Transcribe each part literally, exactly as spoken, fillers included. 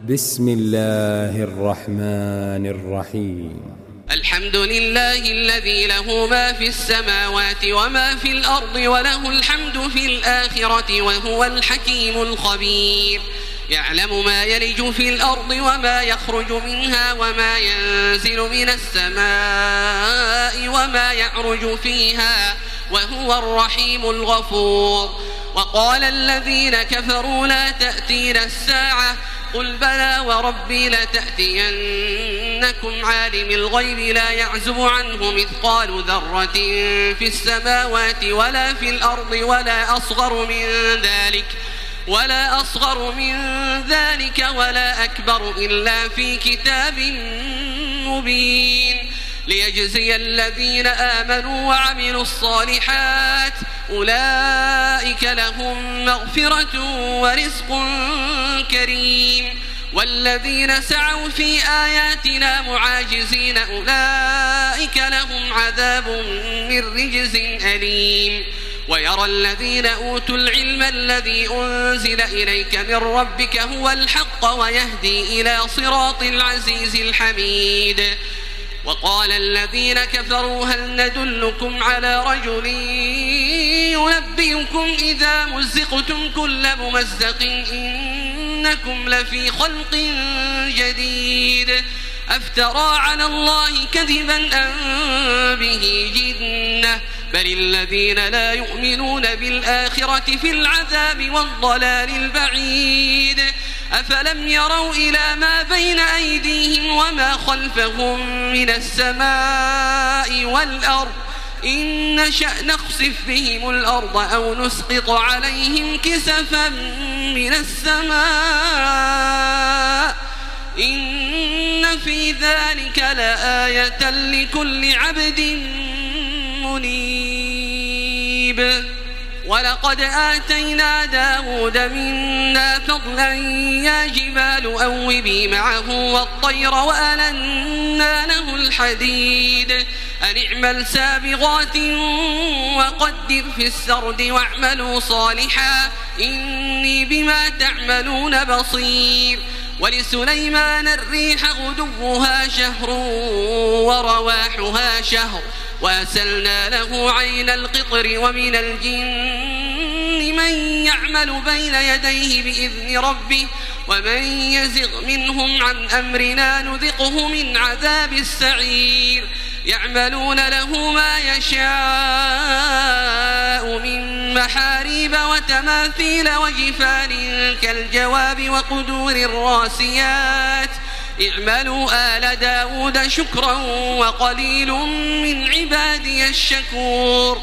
بسم الله الرحمن الرحيم. الحمد لله الذي له ما في السماوات وما في الأرض وله الحمد في الآخرة وهو الحكيم الخبير. يعلم ما يلج في الأرض وما يخرج منها وما ينزل من السماء وما يعرج فيها وهو الرحيم الغفور. وقال الذين كفروا لا تأتينا الساعة قل بلى وربي لتأتينكم عالم الغيب لا يعزب عنه مثقال ذرة في السماوات ولا في الأرض ولا أصغر من ذلك ولا أصغر من ذلك ولا أكبر إلا في كتاب مبين ليجزي الذين آمنوا وعملوا الصالحات أولئك لهم مغفرة ورزق كريم. والذين سعوا في آياتنا معاجزين أولئك لهم عذاب من رجز أليم. ويرى الذين أوتوا العلم الذي أنزل إليك من ربك هو الحق ويهدي إلى صراط العزيز الحميد. وقال الذين كفروا هل ندلكم على رجل ينبئكم إذا مزقتم كل ممزق إنكم لفي خلق جديد أفترى على الله كذبا أم به جنة بل الذين لا يؤمنون بالآخرة في العذاب والضلال البعيد. أفلم يروا إلى ما بين أيديهم وما خلفهم من السماء والأرض إن نشأ نخسف بهم الأرض أو نسقط عليهم كسفا من السماء إن في ذلك لآية لكل عبد منيب. ولقد آتينا داود منا فضلا يا جبال أوبي معه والطير وألنا له الحديد أن اعمل سابغات وقدر في السرد واعملوا صالحا إني بما تعملون بصير. ولسليمان الريح غدوها شهر ورواحها شهر وأسلنا له عين القطر ومن الجن من يعمل بين يديه بإذن ربه ومن يزغ منهم عن أمرنا نذقه من عذاب السعير. يعملون له ما يشاء من محاريب وتماثيل وجفان كالجواب وقدور الراسيات اعملوا آل داود شكرا وقليل من عبادي الشكور.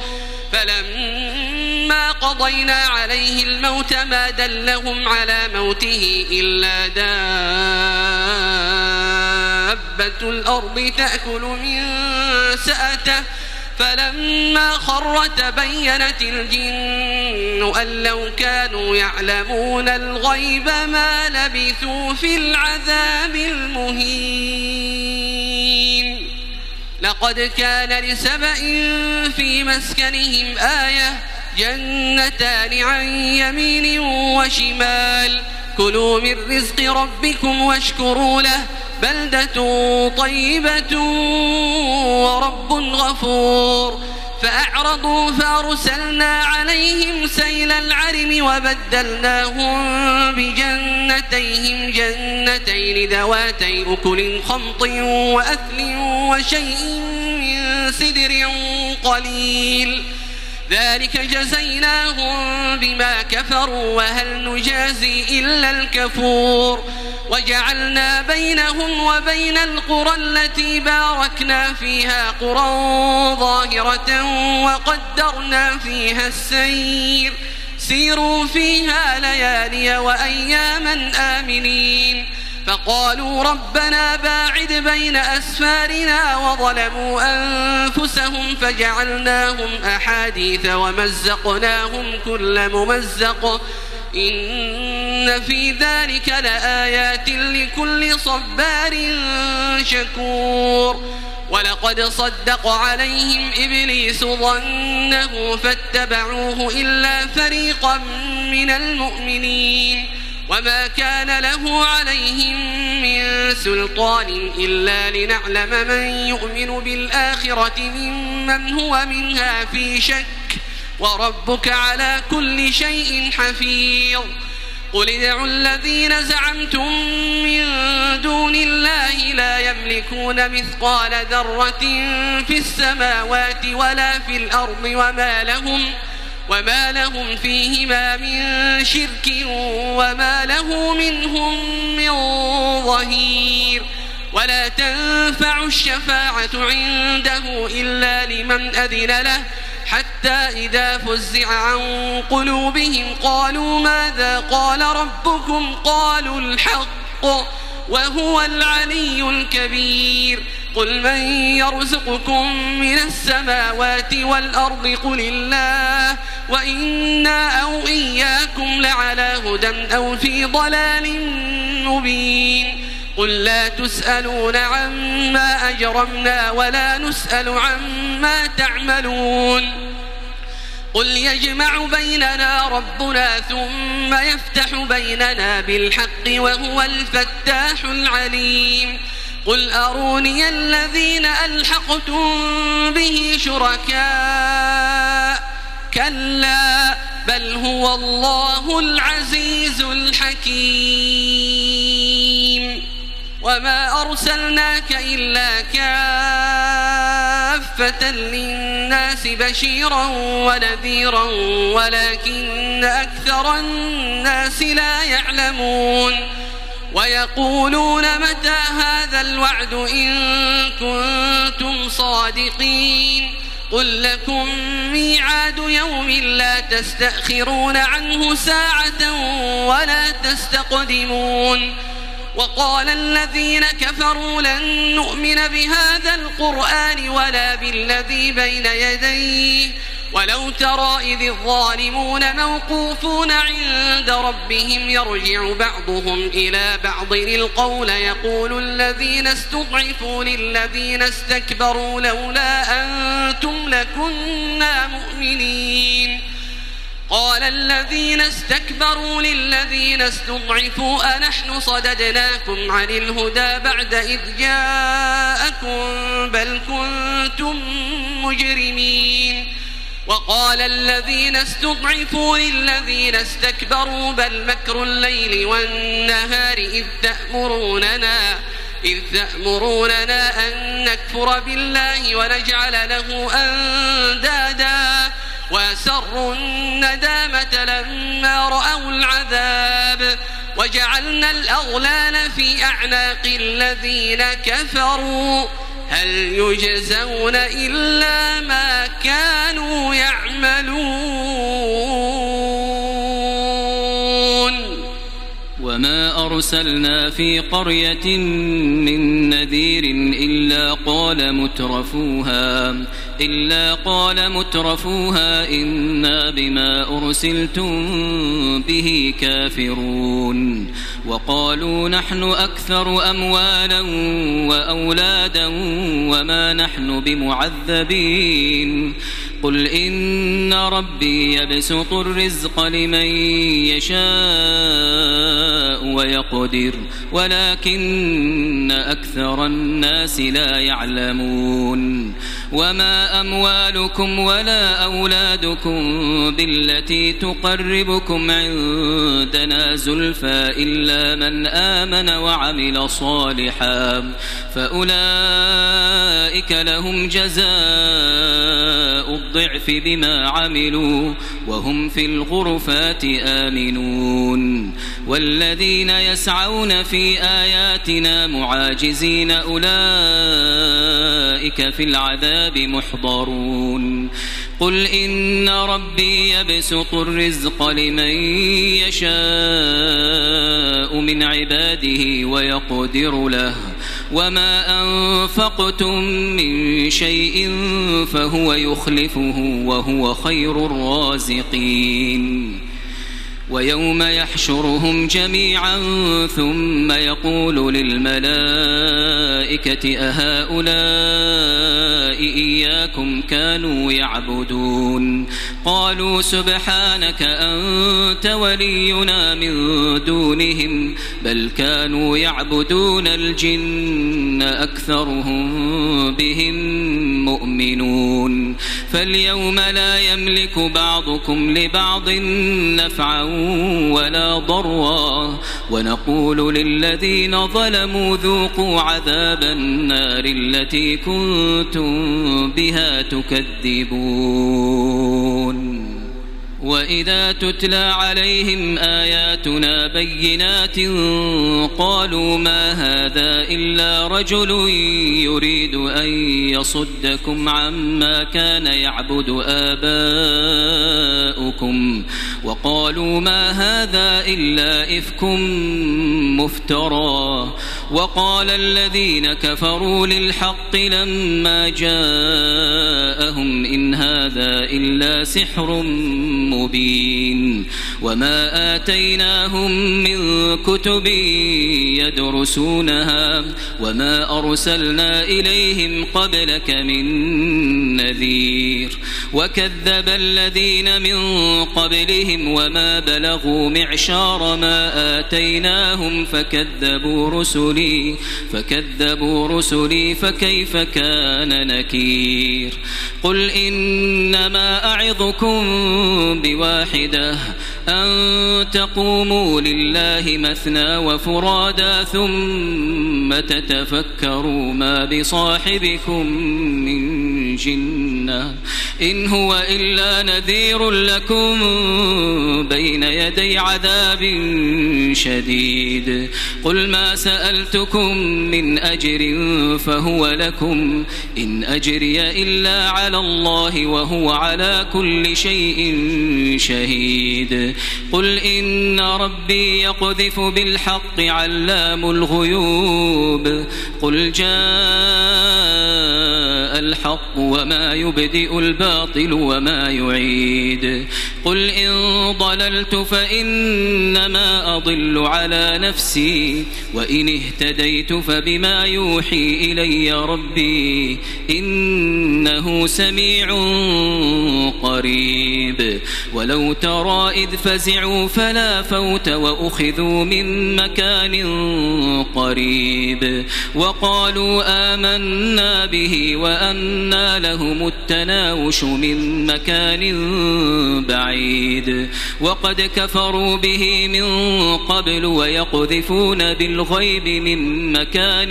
فلما قضينا عليه الموت ما دلهم على موته إلا دابة الأرض تأكل من سأته فلما خر تبينت الجن أن لو كانوا يعلمون الغيب ما لبثوا في العذاب المهين. لقد كان لسبأ في مسكنهم آية جنتان عن يمين وشمال كلوا من رزق ربكم واشكروا له بلدة طيبة ورب غفور. فأعرضوا فأرسلنا عليهم سيل العرم وبدلناهم بجنتيهم جنتين ذواتي أكل خمط وأثل وشيء من سدر قليل ذلك جزيناهم بما كفروا وهل نجازي إلا الكفور. وجعلنا بينهم وبين القرى التي باركنا فيها قرى ظاهرة وقدرنا فيها السير سيروا فيها ليالي وأياما آمنين. فقالوا ربنا باعد بين أسفارنا وظلموا أنفسهم فجعلناهم أحاديث ومزقناهم كل ممزق إن في ذلك لآيات لكل صبار شكور. ولقد صدق عليهم إبليس ظنه فاتبعوه إلا فريقا من المؤمنين. وما كان له عليهم من سلطان إلا لنعلم من يؤمن بالآخرة ممن هو منها في شك وربك على كل شيء حفيظ. قل ادعوا الذين زعمتم من دون الله لا يملكون مثقال ذرة في السماوات ولا في الأرض وما لهم وما لهم فيهما من شرك وما له منهم من ظهير. ولا تنفع الشفاعة عنده إلا لمن أذن له حتى إذا فزع عن قلوبهم قالوا ماذا قال ربكم قالوا الحق وهو العلي الكبير. قل من يرزقكم من السماوات والأرض قل الله وإنا أو إياكم لعلى هدى أو في ضلال مبين. قل لا تسألون عما أجرمنا ولا نسأل عما تعملون. قل يجمع بيننا ربنا ثم يفتح بيننا بالحق وهو الفتاح العليم. قل أروني الذين ألحقتم به شركاء كلا بل هو الله العزيز الحكيم. وما أرسلناك إلا كافة للناس بشيرا ونذيرا ولكن أكثر الناس لا يعلمون. ويقولون متى هذا الوعد إن كنتم صادقين. قل لكم ميعاد يوم لا تستأخرون عنه ساعة ولا تستقدمون. وقال الذين كفروا لن نؤمن بهذا القرآن ولا بالذي بين يديه ولو ترى إذ الظالمون موقوفون عند ربهم يرجع بعضهم إلى بعض القول يقول الذين استضعفوا للذين استكبروا لولا أنتم لكنا مؤمنين. قال الذين استكبروا للذين استضعفوا أنحن صددناكم عن الهدى بعد إذ جاءكم بل كنتم مجرمين. وقال الذين استضعفوا للذين استكبروا بل مكر الليل والنهار إذ تأمروننا إذ تأمروننا أن نكفر بالله ونجعل له أندادا وأسروا الندامة لما رأوا العذاب وجعلنا الأغلال في أعناق الذين كفروا هل يجزون إلا ما كانوا يعملون. وما أرسلنا في قرية من نذير إلا قال مترفوها إلا قال مترفوها إنا بما أرسلتم به كافرون. وقالوا نحن أكثر أموالا وأولادا وما نحن بمعذبين. قل إن ربي يبسط الرزق لمن يشاء ويقدر ولكن أكثر الناس لا يعلمون. وما أموالكم ولا أولادكم بالتي تقربكم عندنا زلفى إلا من آمن وعمل صالحا فأولئك لهم جزاء الضعف بما عملوا وهم في الغرفات آمنون. والذين يسعون في آياتنا معاجزين أولئك في العذاب محضرون. قل إن ربي يبسط الرزق لمن يشاء من عباده ويقدر له وما أنفقتم من شيء فهو يخلفه وهو خير الرازقين. ويوم يحشرهم جميعا ثم يقول للملائكة أهؤلاء إياكم كانوا يعبدون قالوا سبحانك أنت ولينا من دونهم بل كانوا يعبدون الجن أكثرهم بهم مؤمنون فاليوم لا يملك بعضكم لبعض نفعا ولا ضرا ونقول للذين ظلموا ذوقوا عذاب النار التي كنتم بها تكذبون وإذا تتلى عليهم آياتنا بينات قالوا ما هذا إلا رجل يريد أن يصدكم عما كان يعبد آباؤكم وقالوا ما هذا إلا إفك مفترى وقال الذين كفروا للحق لما جاءهم إن هذا إلا سحر مبين وما آتيناهم من كتب يدرسونها وما أرسلنا إليهم قبلك من نذير وكذب الذين من قبلهم وما بلغوا معشار ما آتيناهم فكذبوا رسلي فكذبوا رسلي فكيف كان نكير قل إنما أعظكم بواحدة أن تقوموا لله مثنى وفرادا ثم تتفكروا ما بصاحبكم من جنة إن هو إلا نذير لكم بين يدي عذاب شديد قل ما سألتكم من أجر فهو لكم إن أجري إلا على الله وهو على كل شيء شهيد قل إن ربي يقذف بالحق علام الغيوب قل جاء الحق وما يبدئ الباطل وما يعيد قل إن ضللت فإنما أضل على نفسي وإن اهتديت فبما يوحي إلي ربي إنه سميع قريب ولو ترى إذ فزعوا فلا فوت وأخذوا من مكان قريب وقالوا آمنا به وأنى لهم التناوش من مكان بعيد وقد كفروا به من قبل ويقذفون بالغيب من مكان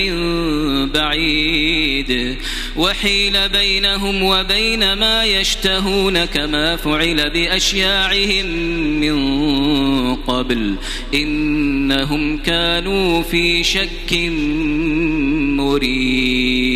بعيد وحيل بينهم وبين ما يشتهون كما فعل بأشياعهم من قبل إنهم كانوا في شك مريب.